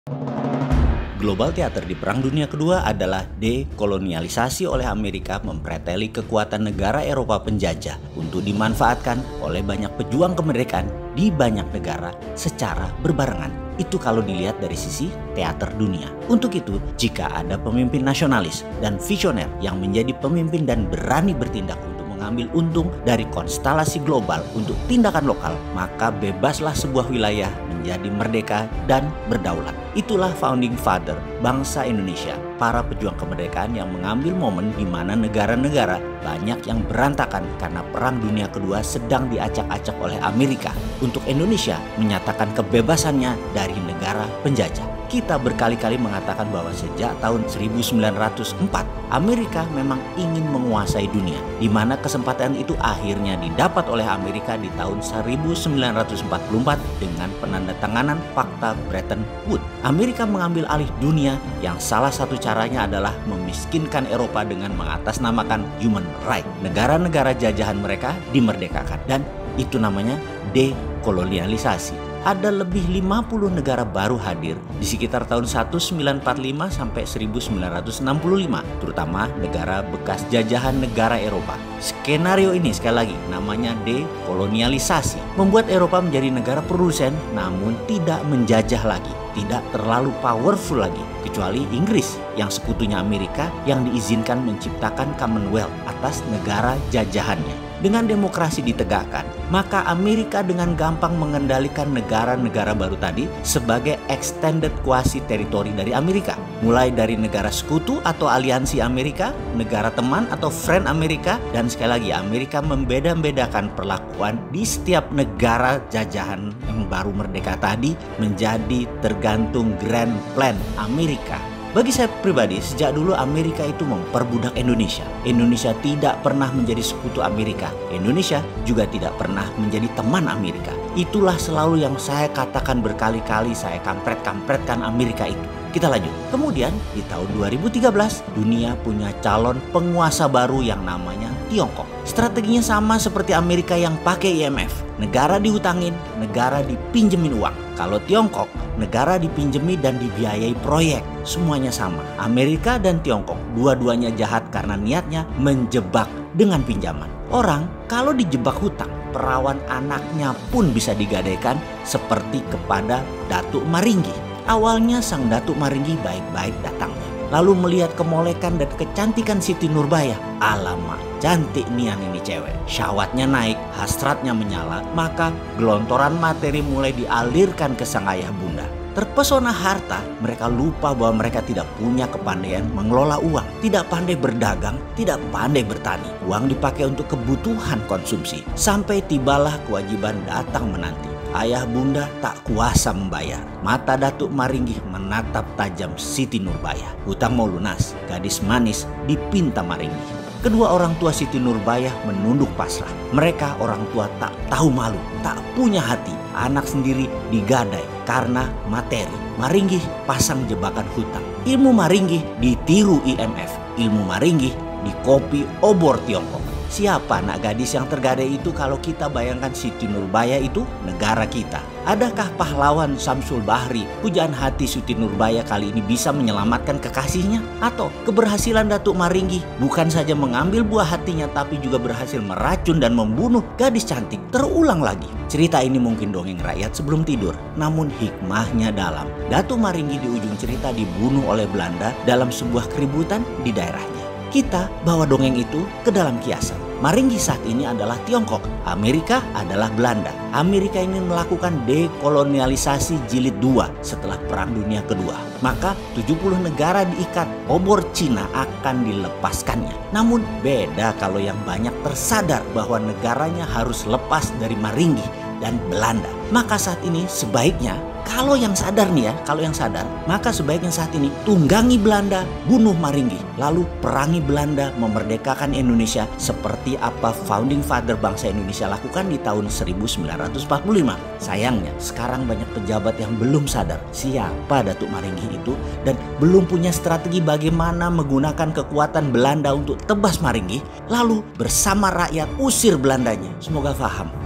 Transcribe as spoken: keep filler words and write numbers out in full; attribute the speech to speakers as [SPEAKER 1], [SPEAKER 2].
[SPEAKER 1] Global Theater di Perang Dunia Kedua adalah dekolonialisasi oleh Amerika mempreteli kekuatan negara Eropa penjajah untuk dimanfaatkan oleh banyak pejuang kemerdekaan di banyak negara secara berbarengan. Itu kalau dilihat dari sisi teater dunia. Untuk itu, jika ada pemimpin nasionalis dan visioner yang menjadi pemimpin dan berani bertindak untuk mengambil untung dari konstelasi global untuk tindakan lokal, maka bebaslah sebuah wilayah menjadi merdeka dan berdaulat. Itulah founding father bangsa Indonesia, para pejuang kemerdekaan yang mengambil momen di mana negara-negara banyak yang berantakan karena Perang Dunia Kedua sedang diacak-acak oleh Amerika untuk Indonesia menyatakan kebebasannya dari negara penjajah. Kita berkali-kali mengatakan bahwa sejak tahun seribu sembilan ratus empat Amerika memang ingin menguasai dunia, di mana kesempatan itu akhirnya didapat oleh Amerika di tahun seribu sembilan ratus empat puluh empat dengan penandatanganan Fakta Bretton Woods. Amerika mengambil alih dunia yang salah satu caranya adalah memiskinkan Eropa dengan mengatasnamakan human right. Negara-negara jajahan mereka dimerdekakan, dan itu namanya dekolonialisasi. Ada lebih lima puluh negara baru hadir di sekitar tahun seribu sembilan ratus empat puluh lima sampai seribu sembilan ratus enam puluh lima, terutama negara bekas jajahan negara Eropa. Skenario ini sekali lagi namanya dekolonialisasi, membuat Eropa menjadi negara produsen namun tidak menjajah lagi, tidak terlalu powerful lagi, kecuali Inggris yang sekutunya Amerika yang diizinkan menciptakan Commonwealth atas negara jajahannya. Dengan demokrasi ditegakkan, maka Amerika dengan gampang mengendalikan negara-negara baru tadi sebagai extended quasi teritori dari Amerika. Mulai dari negara sekutu atau aliansi Amerika, negara teman atau friend Amerika, dan sekali lagi Amerika membeda-bedakan perlakuan di setiap negara jajahan yang baru merdeka tadi menjadi tergantung grand plan Amerika. Bagi saya pribadi, sejak dulu Amerika itu memperbudak Indonesia. Indonesia tidak pernah menjadi sekutu Amerika. Indonesia juga tidak pernah menjadi teman Amerika. Itulah selalu yang saya katakan berkali-kali, saya kampret-kampretkan Amerika itu. Kita lanjut. Kemudian di tahun dua ribu tiga belas, dunia punya calon penguasa baru yang namanya Tiongkok. Strateginya sama seperti Amerika yang pakai I M F. Negara dihutangin, negara dipinjemin uang. Kalau Tiongkok, negara dipinjemi dan dibiayai proyek. Semuanya sama. Amerika dan Tiongkok dua-duanya jahat karena niatnya menjebak dengan pinjaman. Orang kalau dijebak hutang, perawan anaknya pun bisa digadaikan seperti kepada Datuk Maringgi. Awalnya sang Datuk Maringgi baik-baik datangnya, lalu melihat kemolekan dan kecantikan Siti Nurbaya. Alamak, cantik nian ini cewek. Syahwatnya naik, hasratnya menyala, maka gelontoran materi mulai dialirkan ke sang ayah bunda. Terpesona harta, mereka lupa bahwa mereka tidak punya kepandaian mengelola uang, tidak pandai berdagang, tidak pandai bertani. Uang dipakai untuk kebutuhan konsumsi, sampai tibalah kewajiban datang menanti. Ayah bunda tak kuasa membayar. Mata Datuk Maringgi menatap tajam Siti Nurbaya. Hutang mau lunas, gadis manis dipinta Maringgi. Kedua orang tua Siti Nurbaya menunduk pasrah. Mereka orang tua tak tahu malu, tak punya hati. Anak sendiri digadai karena materi. Maringgi pasang jebakan hutang. Ilmu Maringgi ditiru I M F. Ilmu Maringgi dikopi obor Tiongkok. Siapa anak gadis yang tergadai itu kalau kita bayangkan Siti Nurbaya itu negara kita? Adakah pahlawan Samsul Bahri, pujaan hati Siti Nurbaya kali ini bisa menyelamatkan kekasihnya? Atau keberhasilan Datuk Maringgi bukan saja mengambil buah hatinya tapi juga berhasil meracun dan membunuh gadis cantik terulang lagi? Cerita ini mungkin dongeng rakyat sebelum tidur, namun hikmahnya dalam. Datuk Maringgi di ujung cerita dibunuh oleh Belanda dalam sebuah keributan di daerahnya. Kita bawa dongeng itu ke dalam kiasan. Maringgi saat ini adalah Tiongkok, Amerika adalah Belanda. Amerika ingin melakukan dekolonialisasi jilid dua setelah Perang Dunia Kedua. Maka tujuh puluh negara diikat, obor Cina akan dilepaskannya. Namun beda kalau yang banyak tersadar bahwa negaranya harus lepas dari Maringgi dan Belanda. Maka saat ini sebaiknya, kalau yang sadar nih ya, kalau yang sadar, maka sebaiknya saat ini tunggangi Belanda, bunuh Maringgi, lalu perangi Belanda, memerdekakan Indonesia seperti apa founding father bangsa Indonesia lakukan di tahun seribu sembilan ratus empat puluh lima. Sayangnya, sekarang banyak pejabat yang belum sadar siapa Datuk Maringgi itu dan belum punya strategi bagaimana menggunakan kekuatan Belanda untuk tebas Maringgi, lalu bersama rakyat usir Belandanya. Semoga paham.